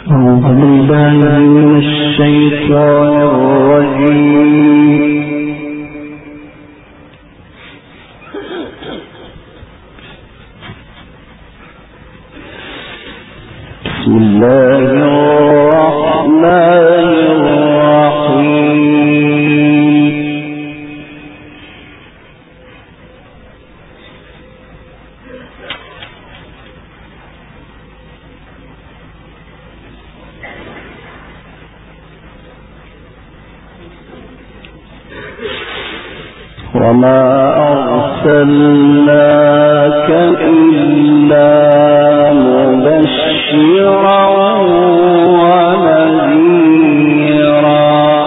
أعوذ بالله من الشيطان الرجيم. بسم الله الرحمن الرحيم. وما أرسلناك إلا مبشرا ونذيرا.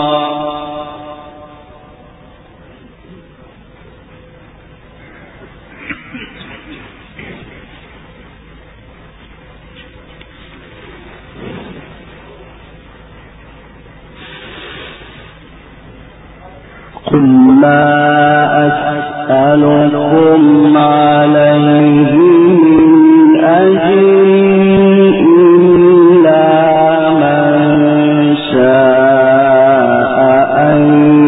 قل ما أسألكم عليه من أجر إلا من شاء أن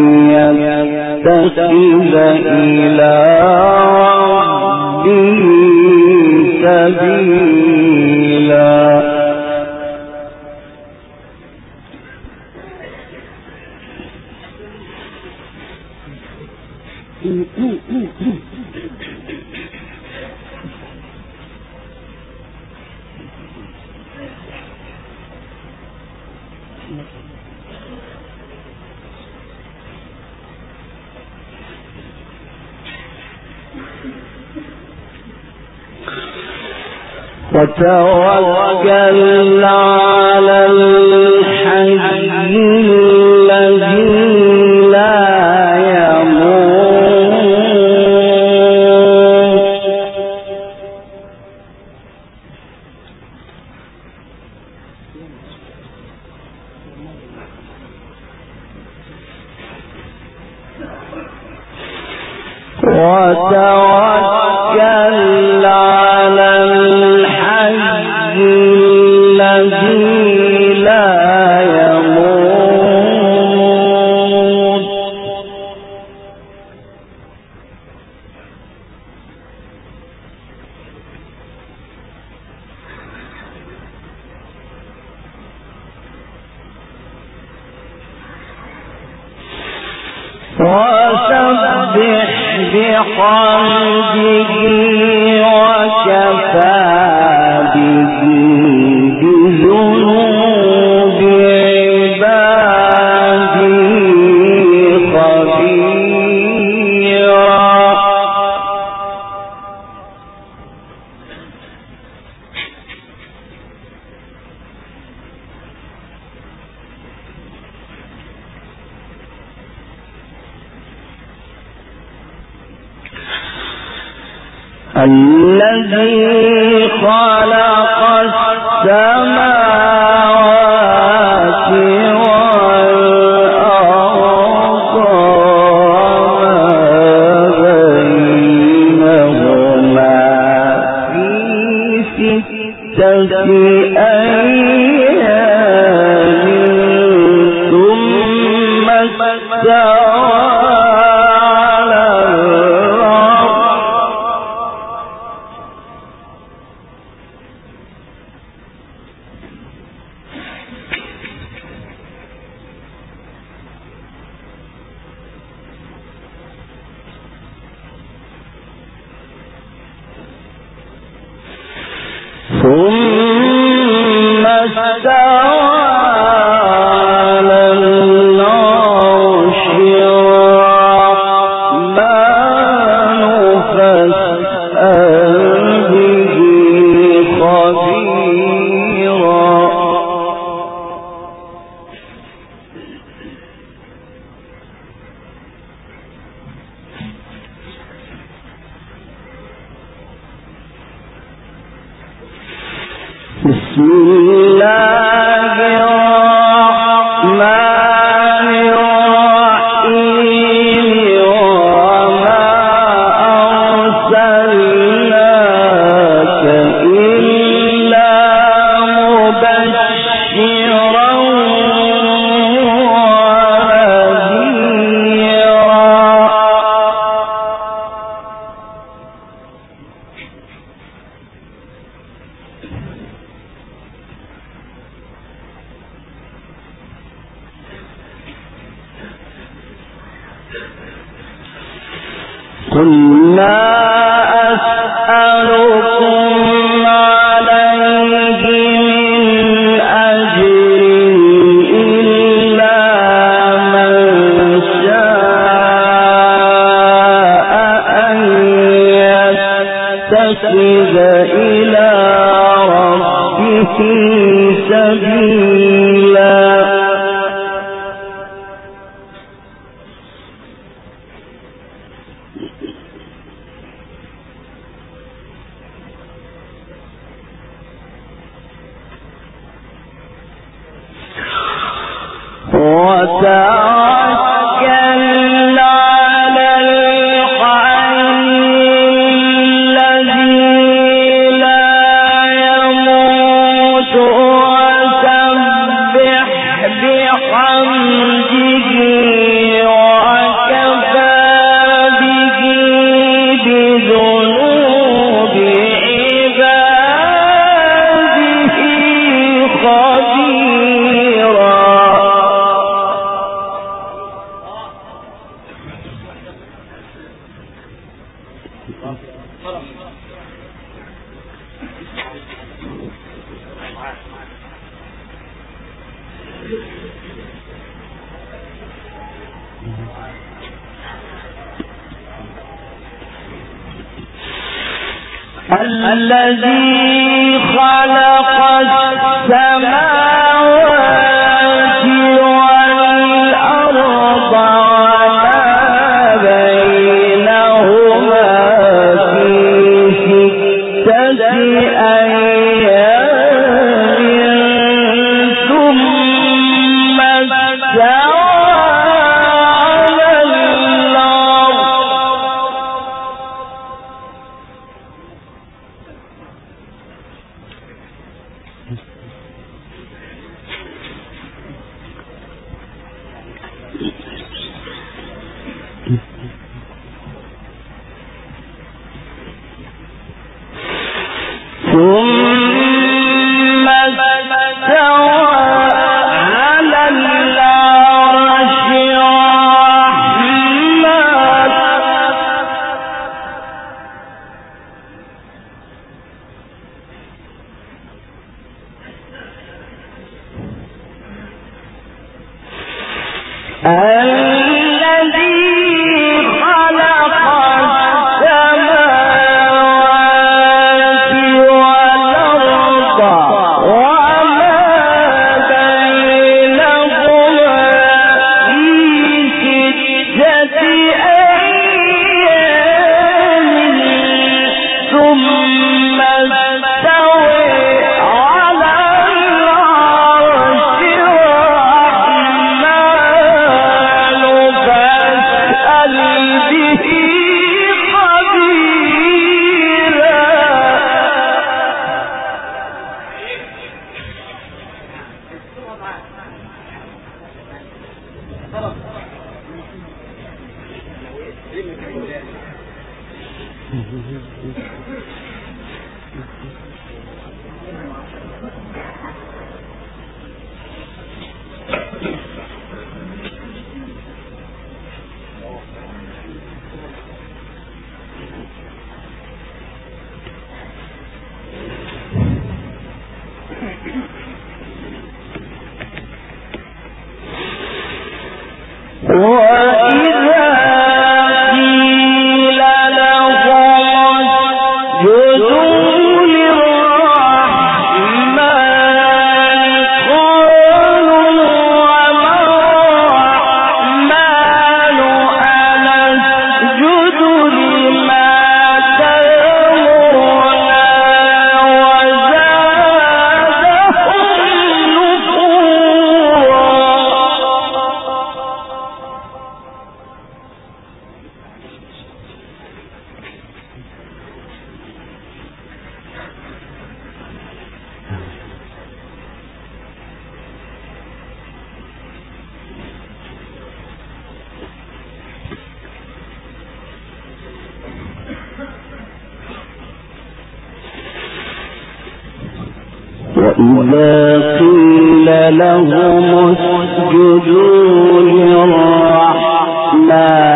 يتخذ إلى ربه سبيلا. وتوكل على الحي الذي لا يموت وتوكل على الحي الذي لا يموت وسبح بحمده وكفى به بذنوب عباده خبيرا. الذي خلق السماوات والأرض وما بينهما في 6 أيام ثم استوى على العرش قل لا أسألكم عليه من أجر إلا من شاء أن يتخذ إلى ربه سبيلا. وتوكل على الحي الذي لا يموت وسبح بحمده وكفى به بذنوب عباده خبيرا. الذي خلق السماوات والأرض وما بينهما في 6 أيام ثم استوى على الأرض. ثم استوى على العرش وإذا قيل لهم اسجدوا للرحمن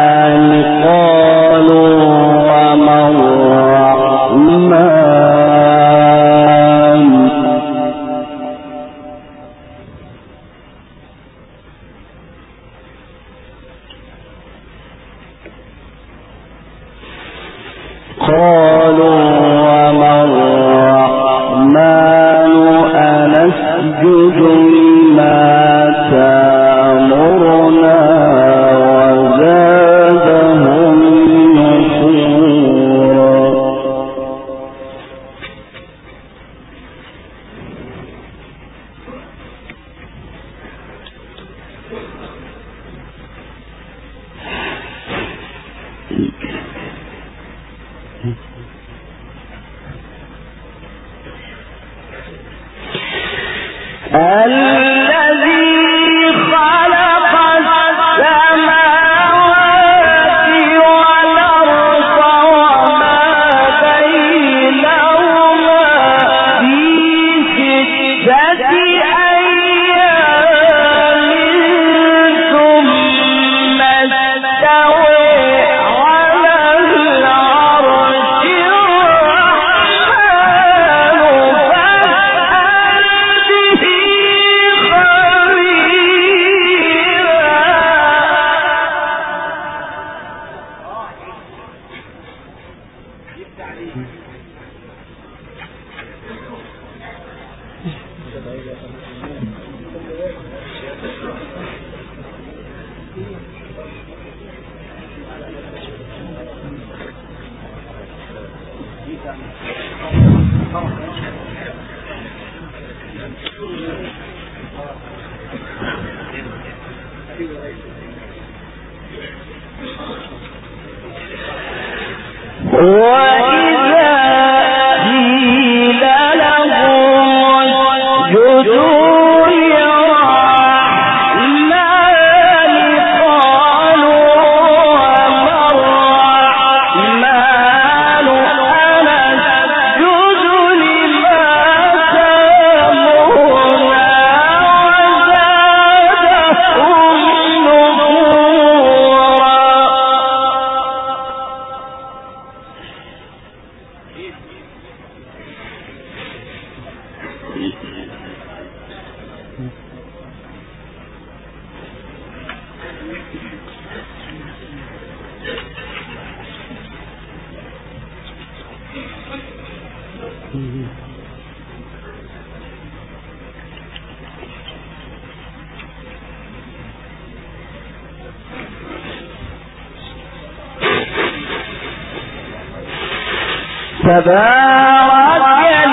تبارك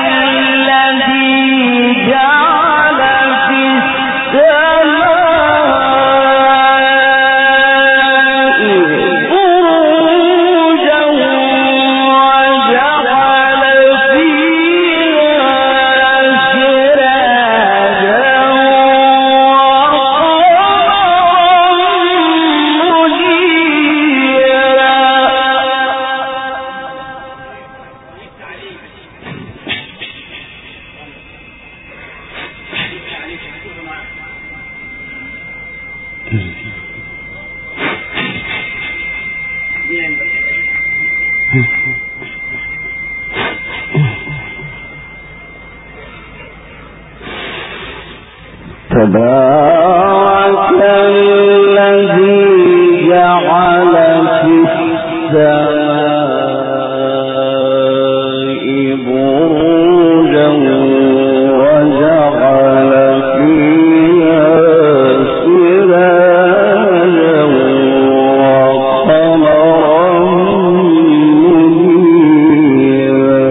الذي جعل في السماء بروجا وجعل فيها سراجا وقمرا منيرا. تبارك الذي جعل في السماء بروجا وجعل فيها سراجا وقمرا منيرا.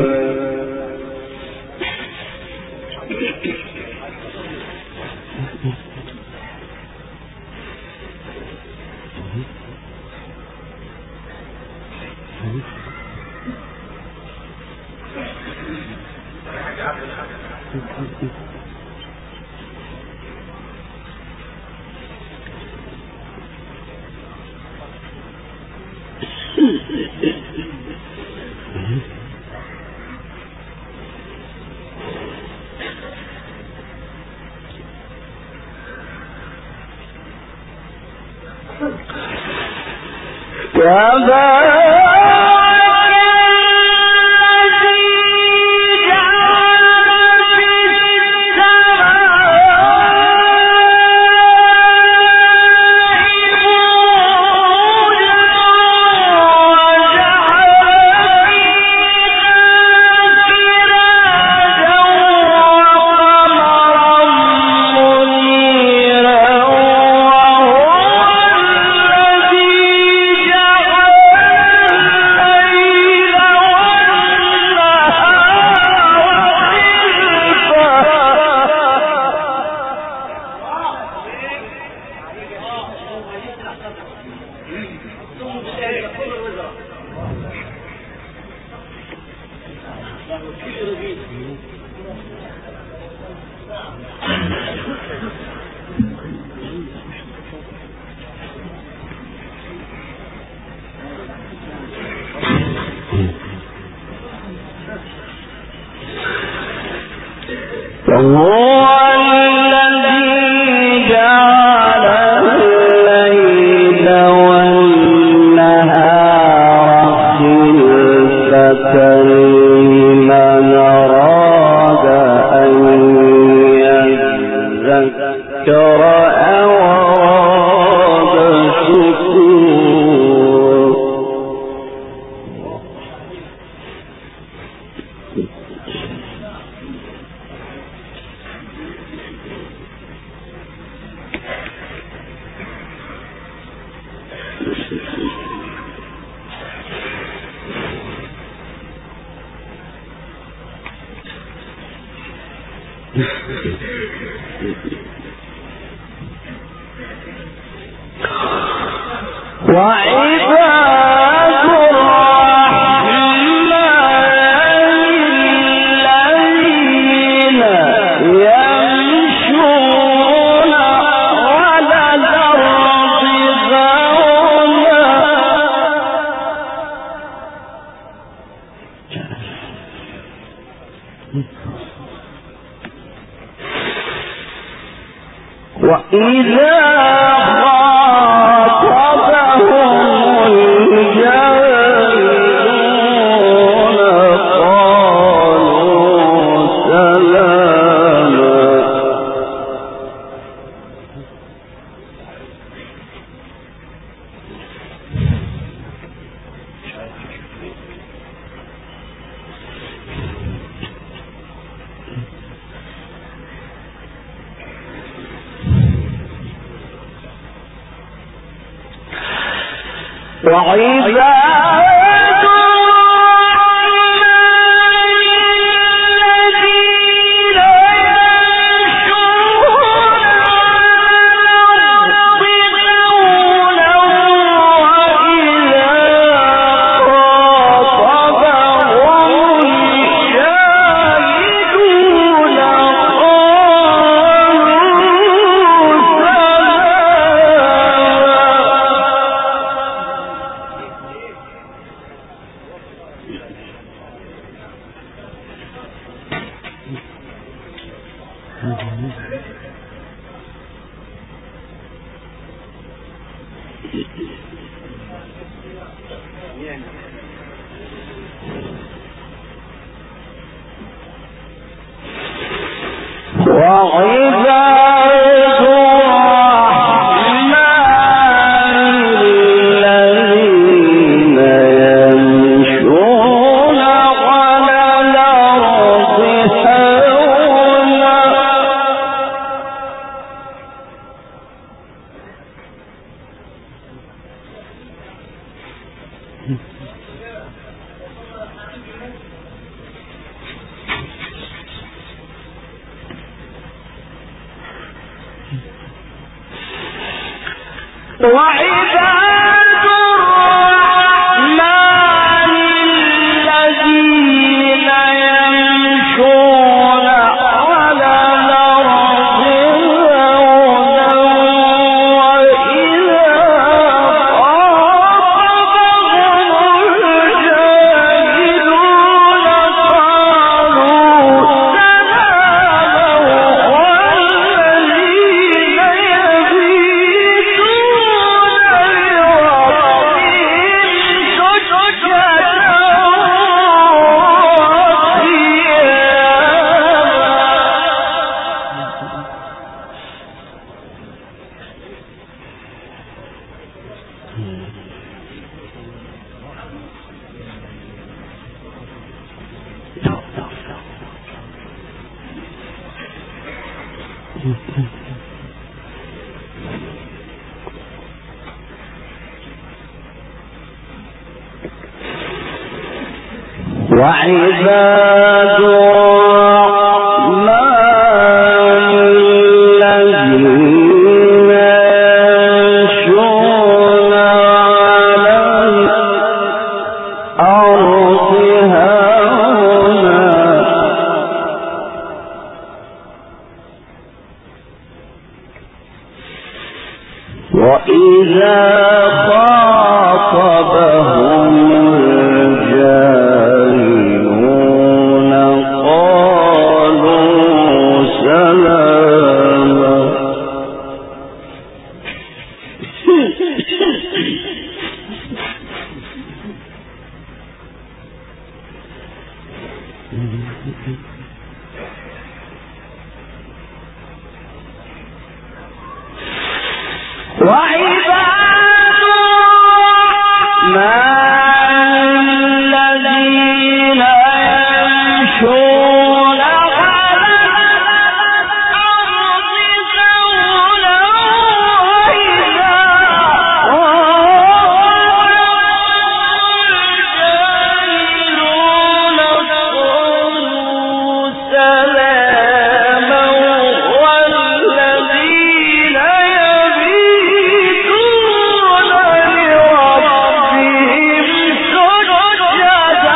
وعباد الرحمن الذين يمشون على الأرض هونا وإذا خاطبهم الجاهلون قالوا سلاما. وعباد الرحمن الذين يمشون على الأرض هونا وإذا الجاهلون قالوا سلاما والذين يبيتون لربهم سجدا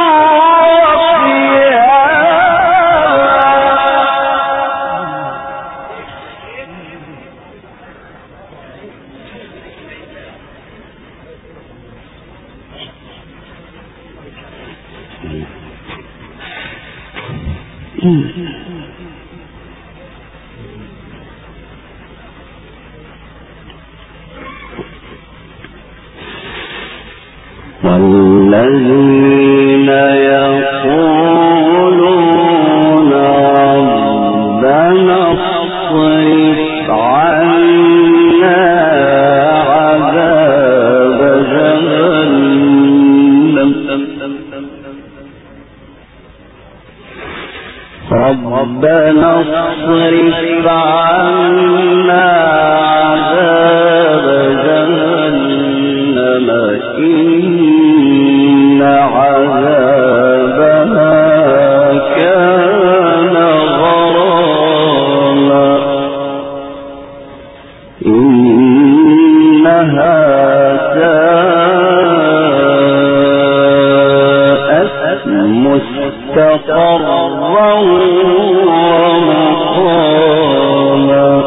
والذين يقولون ربنا اصرف عنا عذاب جهنم ربنا اصرف عنا عذاب جهنم إن عذابها كان غراما إنها ساءت مستقرا ومقاما.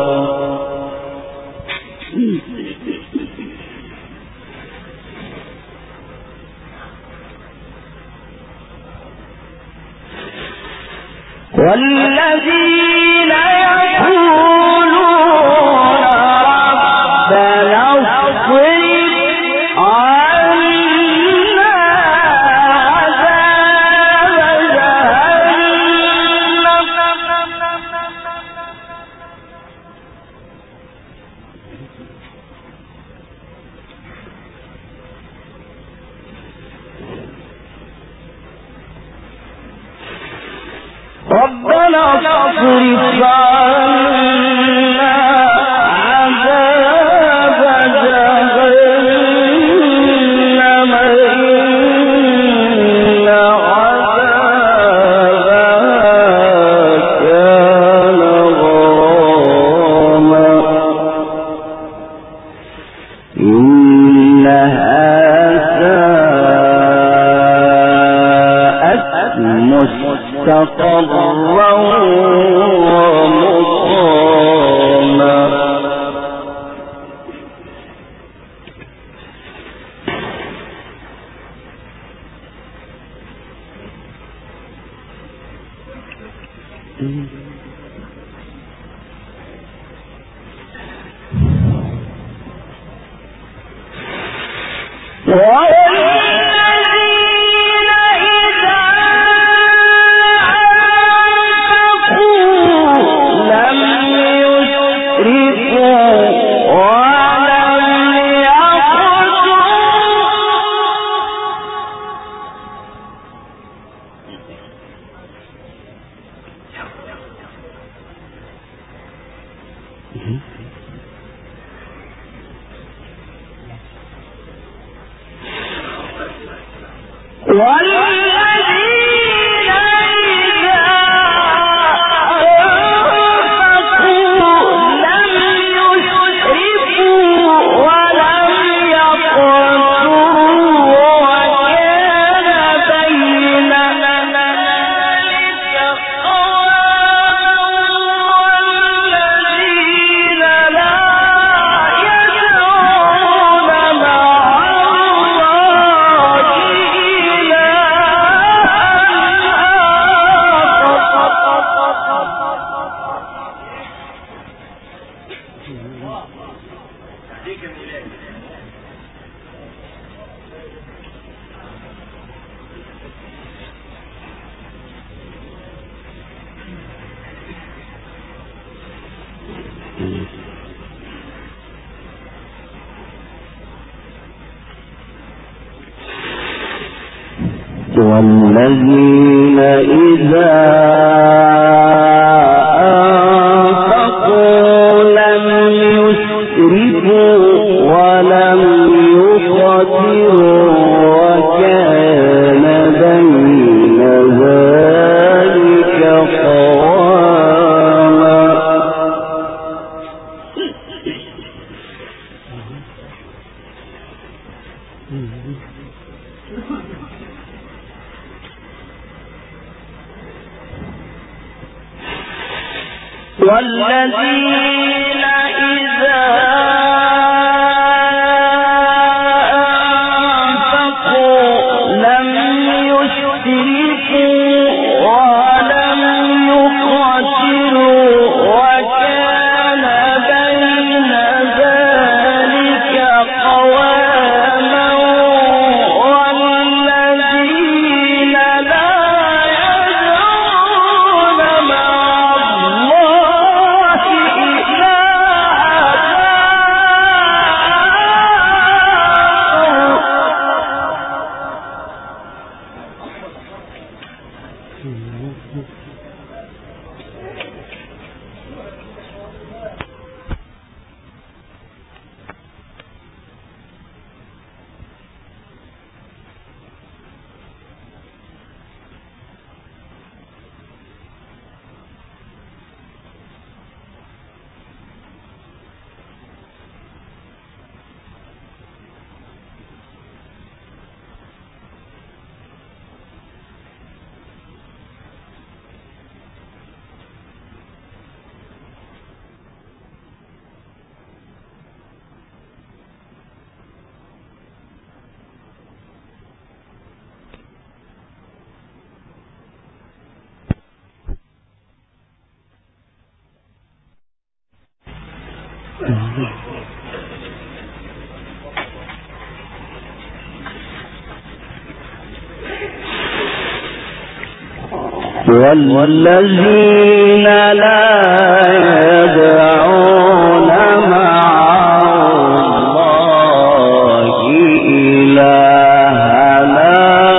والذين يقولون ربنا اصرف عنا عذاب جهنم ربنا اصرف عنا عذاب جهنم إن عذابها كان غراما إنها ساءت مستقرا ومقاما. والذين إذا أنفقوا لم يسرفوا ولم يقتروا وكان بين ذلك قواما. والذين إذا أنفقوا لم يسرفوا ولم يقتروا وكان بين ذلك قواما. والذين لا يدعون مع الله والذين لا يدعون مع الله إلهنا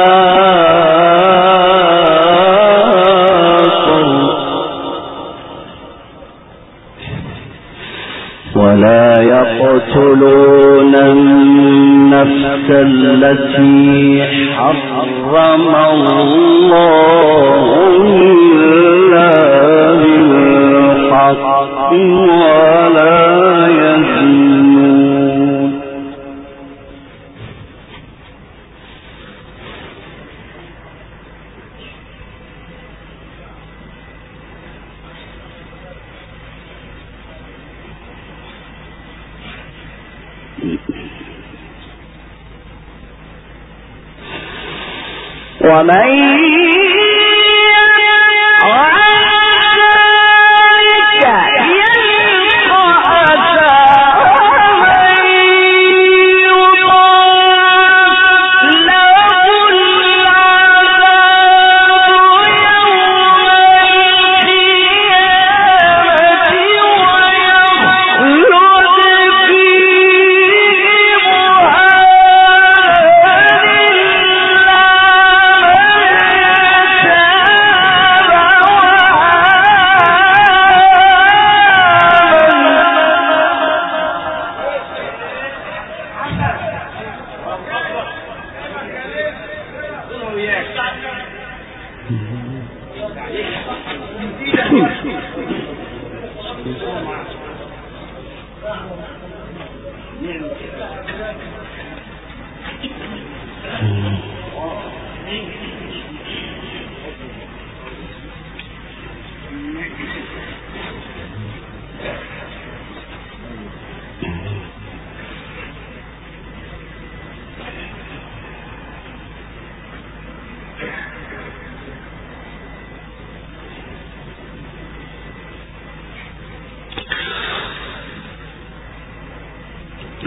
ولا يقتلون النفس التي حرم الله إلا بالحق ولا يزنون. ومن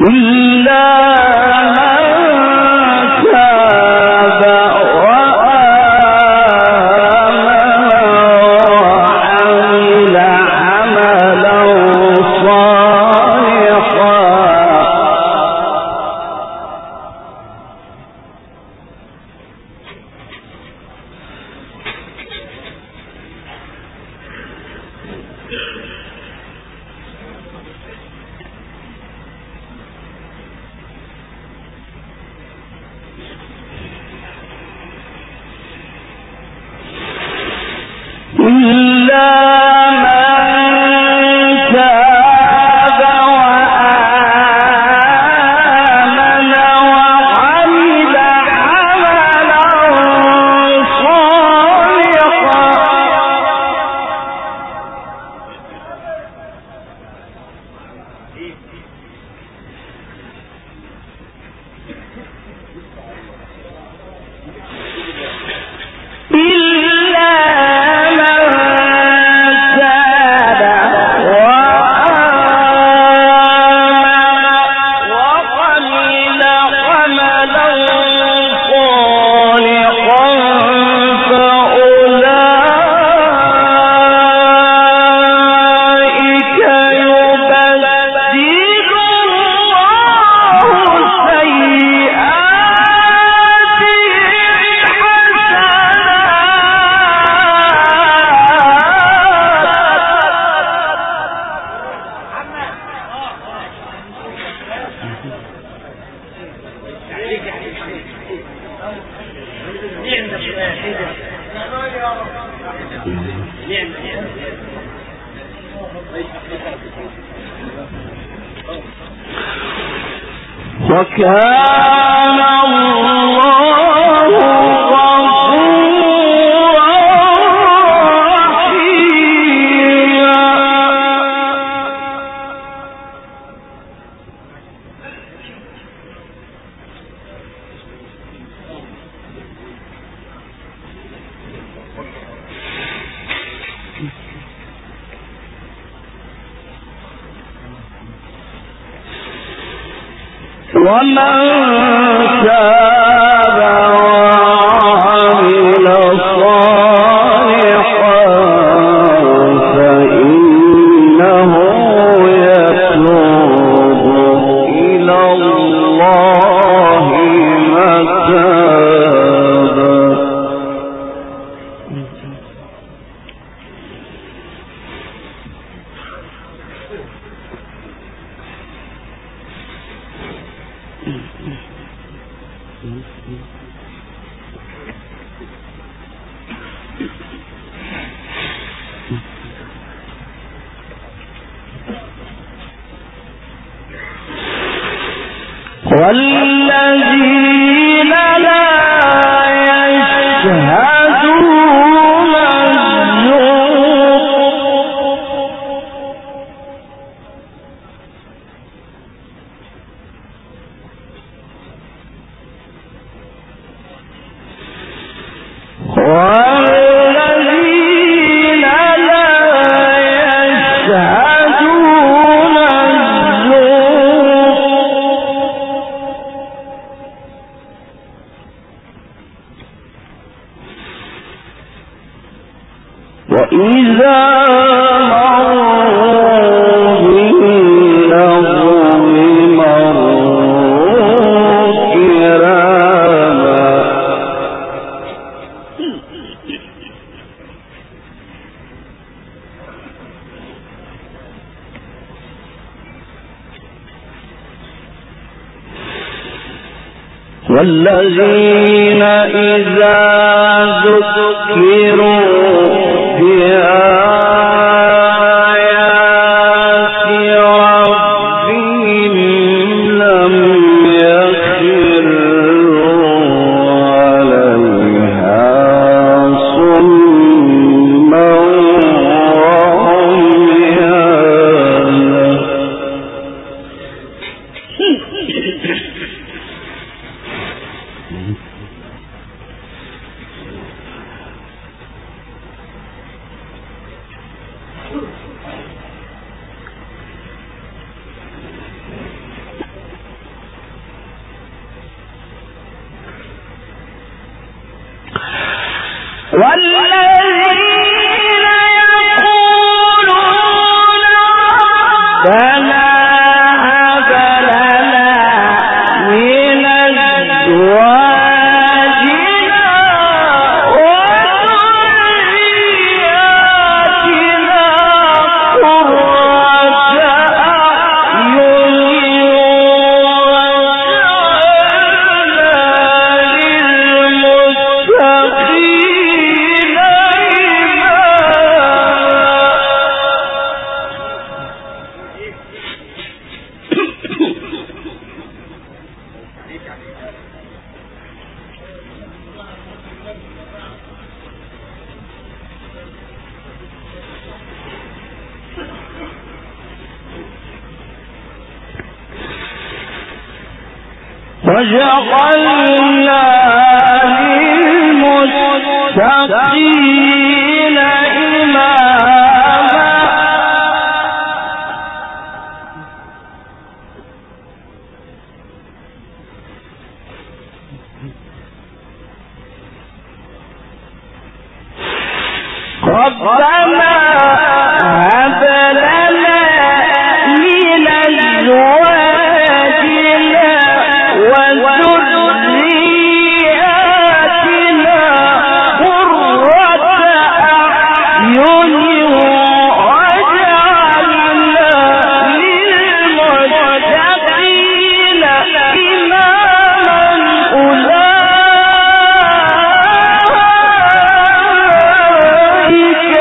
وكان الله غفورا رحيما. ومن تاب وعمل صالحا فإنه يتوب إلى الله متابا. والذين لا يشهدون وإذا مروا باللغو مروا كراما. والذين إذا ذكروا بآيات ربهم لم يخروا عليها صما وعميانا. وجعلنا للمتقين إماما ربنا هب لنا من أزواجنا وذرياتنا قرة أعين واجعلنا للمتقين إماما أولئك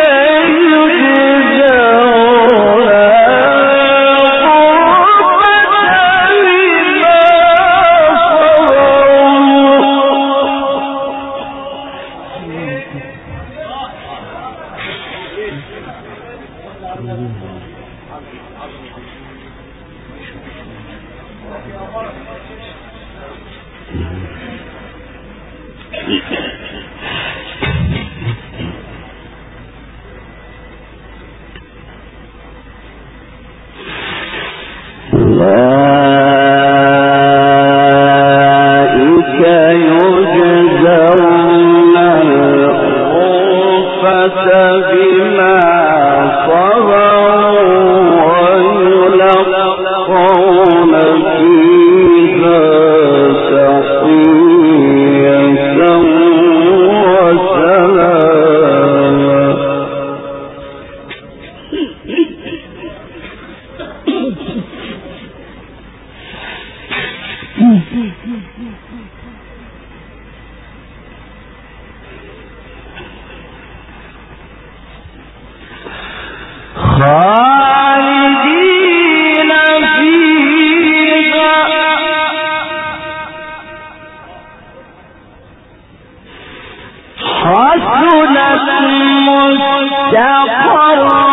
يجزون الغرفة بما صبروا ويلقون فيها تحية وسلاما خالدين فيها حسنت مستقرا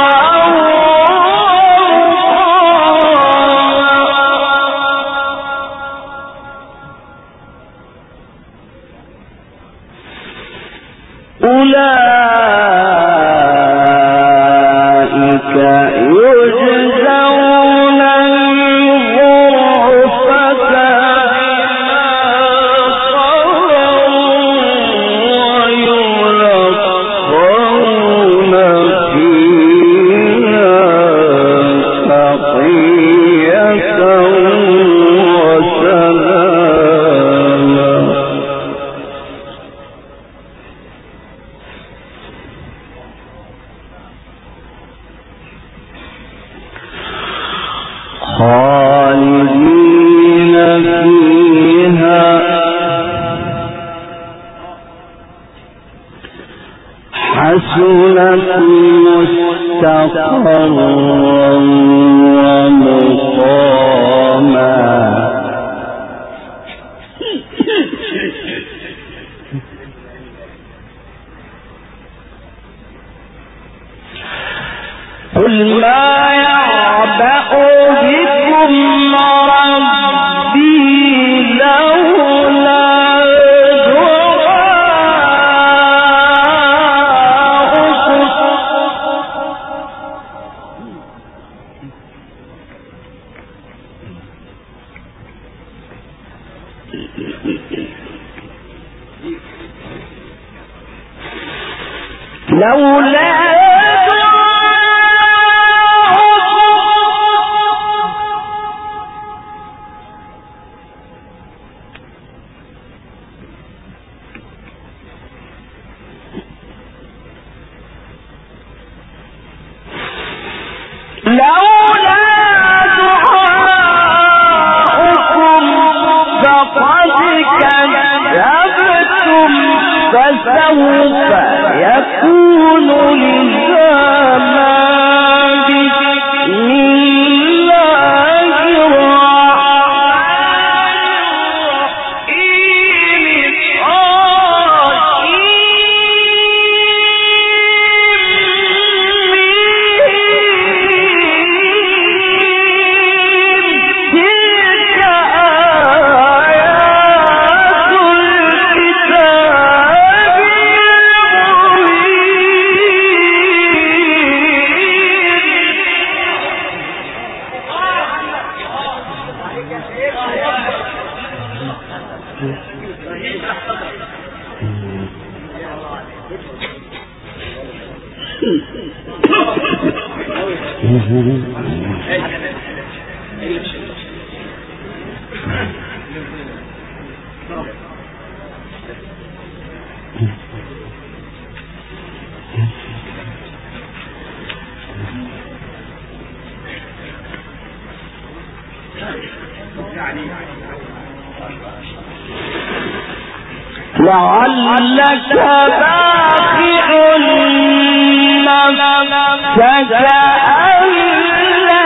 أولئك يجزون الغرفة ويلقون فيها تحية وسلاما خالدين فيها حسنت مستقرا ومقاما قل ما يعبأ بكم ربي لولا دعاؤكم لولا فسوف يكون لزاما بسم الله لعلك باخع نفسك ألا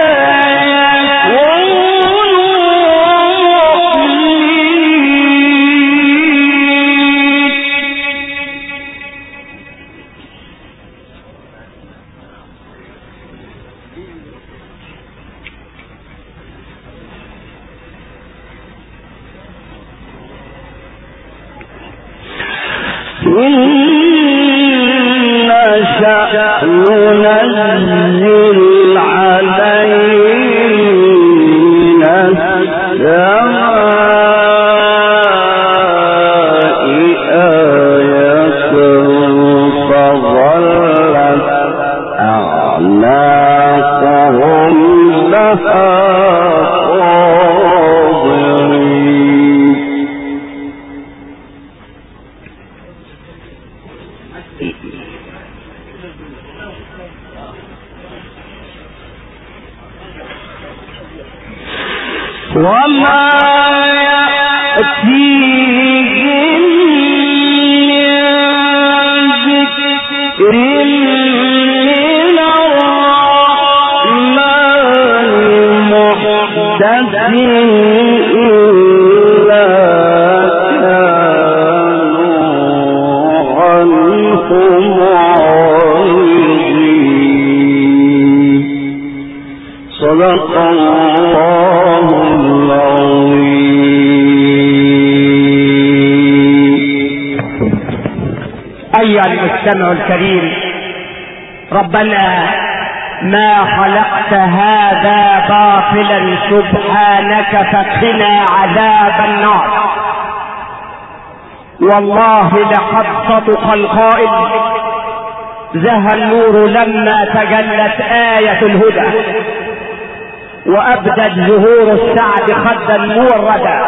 ننزل علينا السماء آية فظلت أعناقهم لها وما يأتيهم من ذكر من الرحمن محدث إلا كانوا عنه معرضين. صدق الله أيها المستمع الكريم، ربنا ما خلقت هذا باطلا سبحانك فقنا عذاب النار. والله لقد صدق القائل: زهى النور لما تجلت آية الهدى، وأبدت زهور السعد خدا موردا،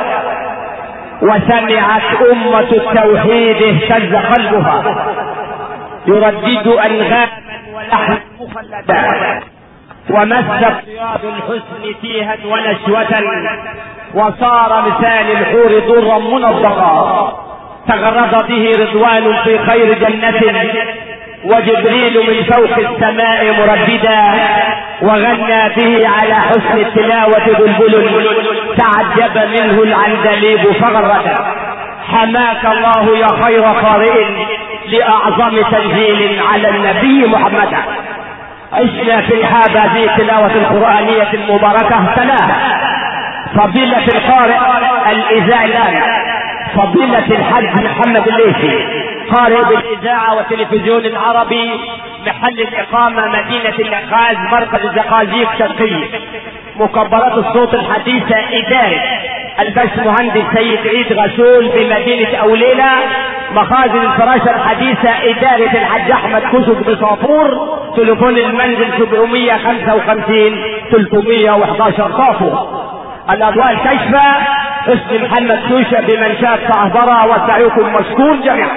وسمعت أمة التوحيد اهتز قلبها، يردد أنغاما ولحنا مخلدا، ومست صياد الحسن تيها ونشوة، وصار مثال الحور درا منضقا، تغرد به رضوان في خير جنة، وجبريل من فوق السماء مرددا، وغنى به على حسن التلاوة بلبل، تعجب منه العندليب فغردا. حماك الله يا خير قارئ لأعظم تنزيل على النبي محمد. عشنا في الحابة تلاوة القرآنية المباركة تلاها فضيلة القارئ الإذاعي الآن فضيلة الحاج محمد الليثي، قارئ بالإذاعة والتلفزيون العربي، محل الإقامة مدينة الإنقاذ، مركز الزقازيق شرقي. مكبرات الصوت الحديثة إدارة الباشمهندس سيد عيد غسول بمدينة أوليلة، مخازن الفراشة الحديثة، إدارة الحاج أحمد كشك بصافور، تليفون المنزل 755 311 صافور. الأضواء الكشفة اسم محمد شوشة بمنشاة صهبرة، وسعيكم مشكور جميعا.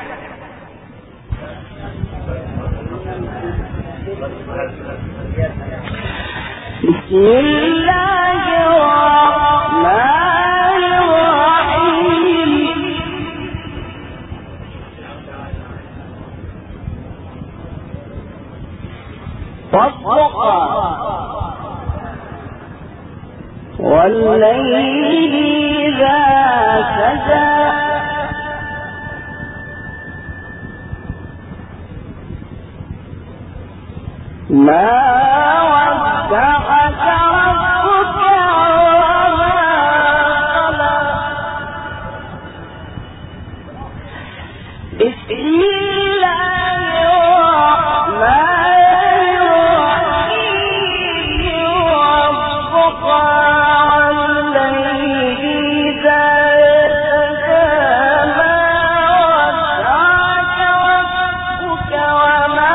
بسم الله الرحمن الرحيم. والضحى والليل إذا سجى ما ودعك ربك وما قلى. بسم الله الرحمن الرحيم. والضحى والليل إذا سجى ما ودعك ربك وما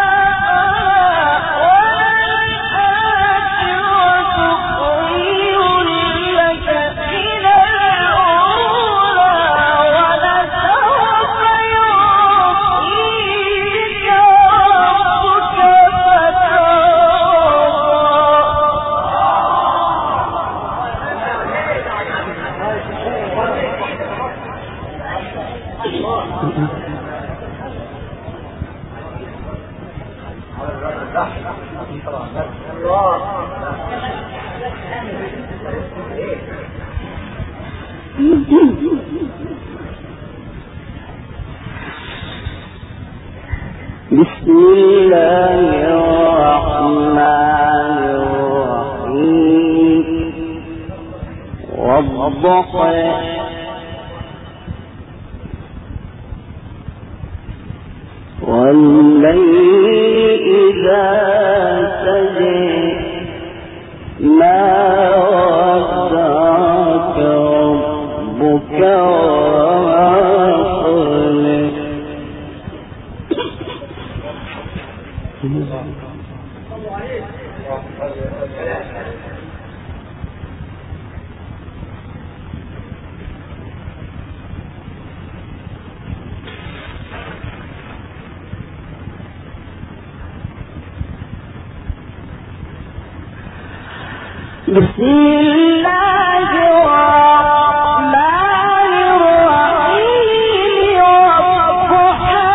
بسم الله الرحمن الرحيم. والضحى والليل إذا سجى ما ودعك ربك وما قلى. بسم الله الرحمن الرحيم. والضحى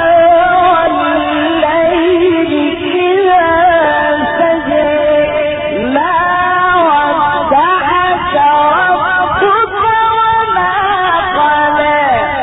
والليل إذا سجى ما ودعك ربك وما قلى.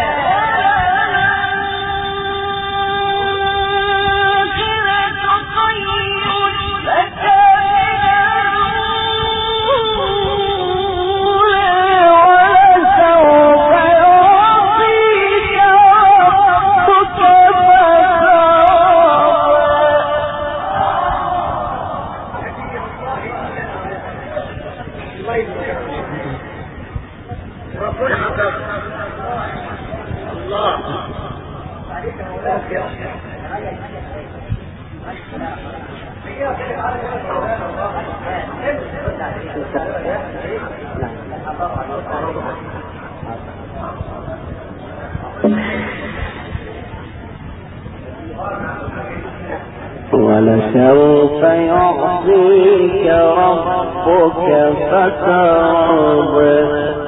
ولسوف يعطيك ربك فترضى.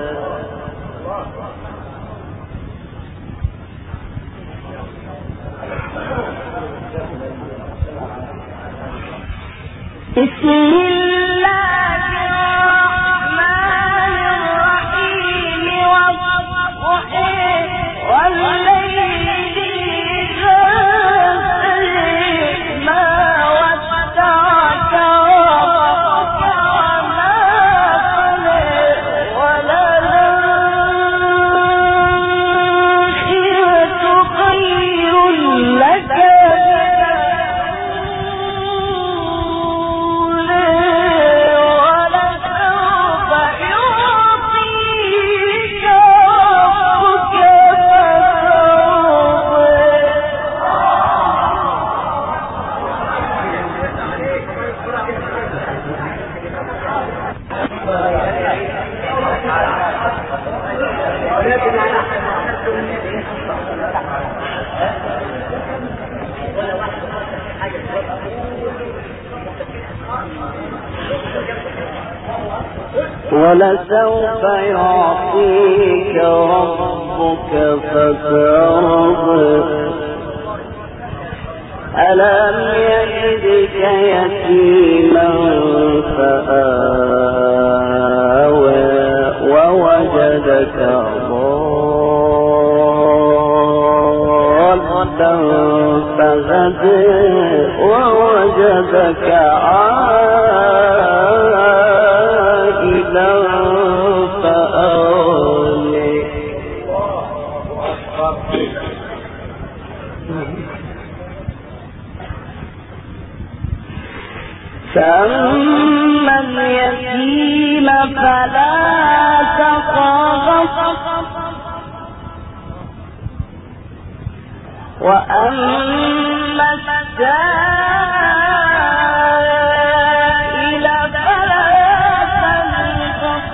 بسم الله الرحمن الرحيم. والضحى والليل إذا سجى ما ودعك ربك وما قلى. وللآخرة خير لك ولسوف يعطيك ربك فترضى ألم يجدك يتيما فآوى ووجدك ضالا فهدى ووجدك عائلا فأغنى فأما اليتيم فلا تقهر وأما السائل فلا تنهر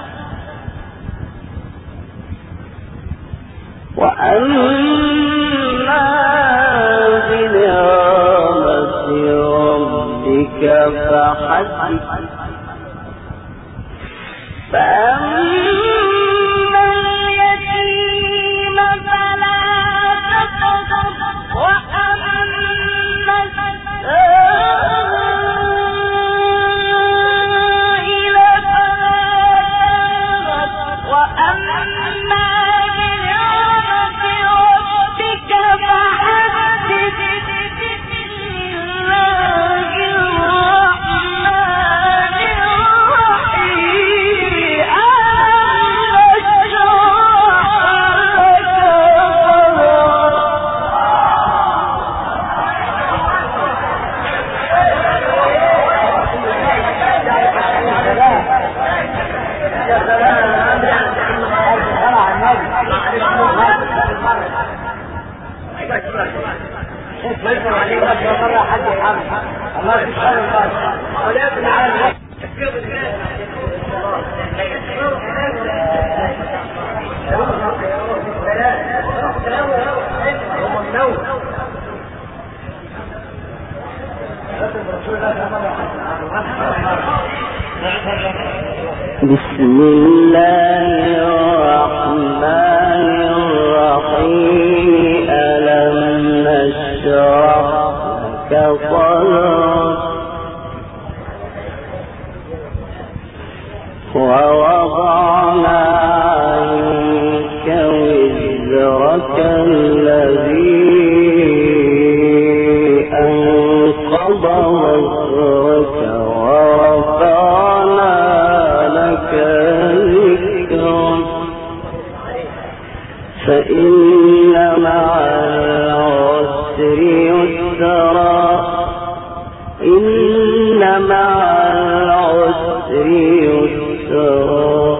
وأما بنعمة ربك فحدث فأما اليتيم فلا تقهر وأما السائل فلا تنهر وأما بنعمة ربك فحدث بسم الله الرحمن الرحيم ألم نشرح لك صدرك ووضعنا عنك وزرك الذي أنقض ظهرك ورفعنا لك ذكرك فإن مع العسر يسرا إن مع العسر يسرا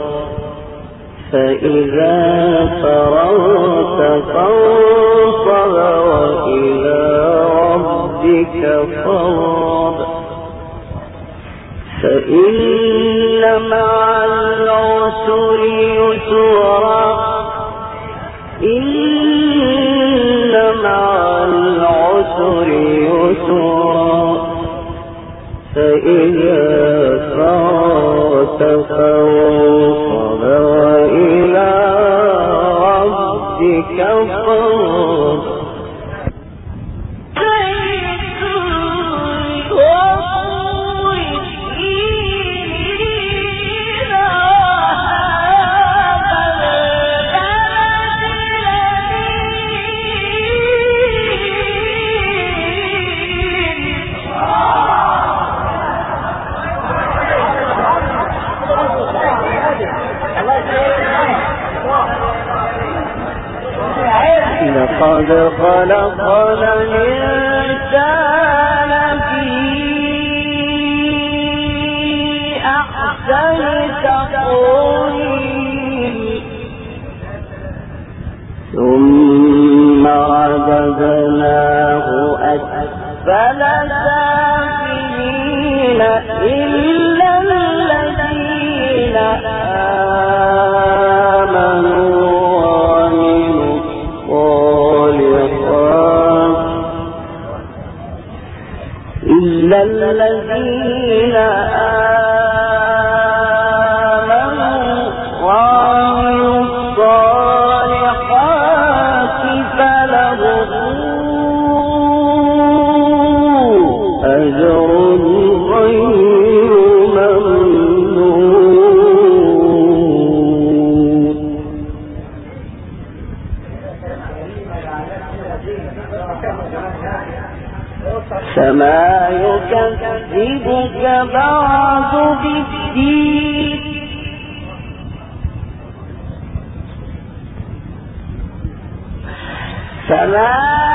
فإذا فرغت فانصب وإلى ربك فارغب فإن مع العسر يسرا إن مع العسر يسرا فإذا فرغت فانصب وإلى ربك فارغب لقد خلقنا الإنسان في أحسن تقويم ثم رددناه أسفل سافلين إلا الذين آمنوا إلا الذين يكذبك بعد بالدين فما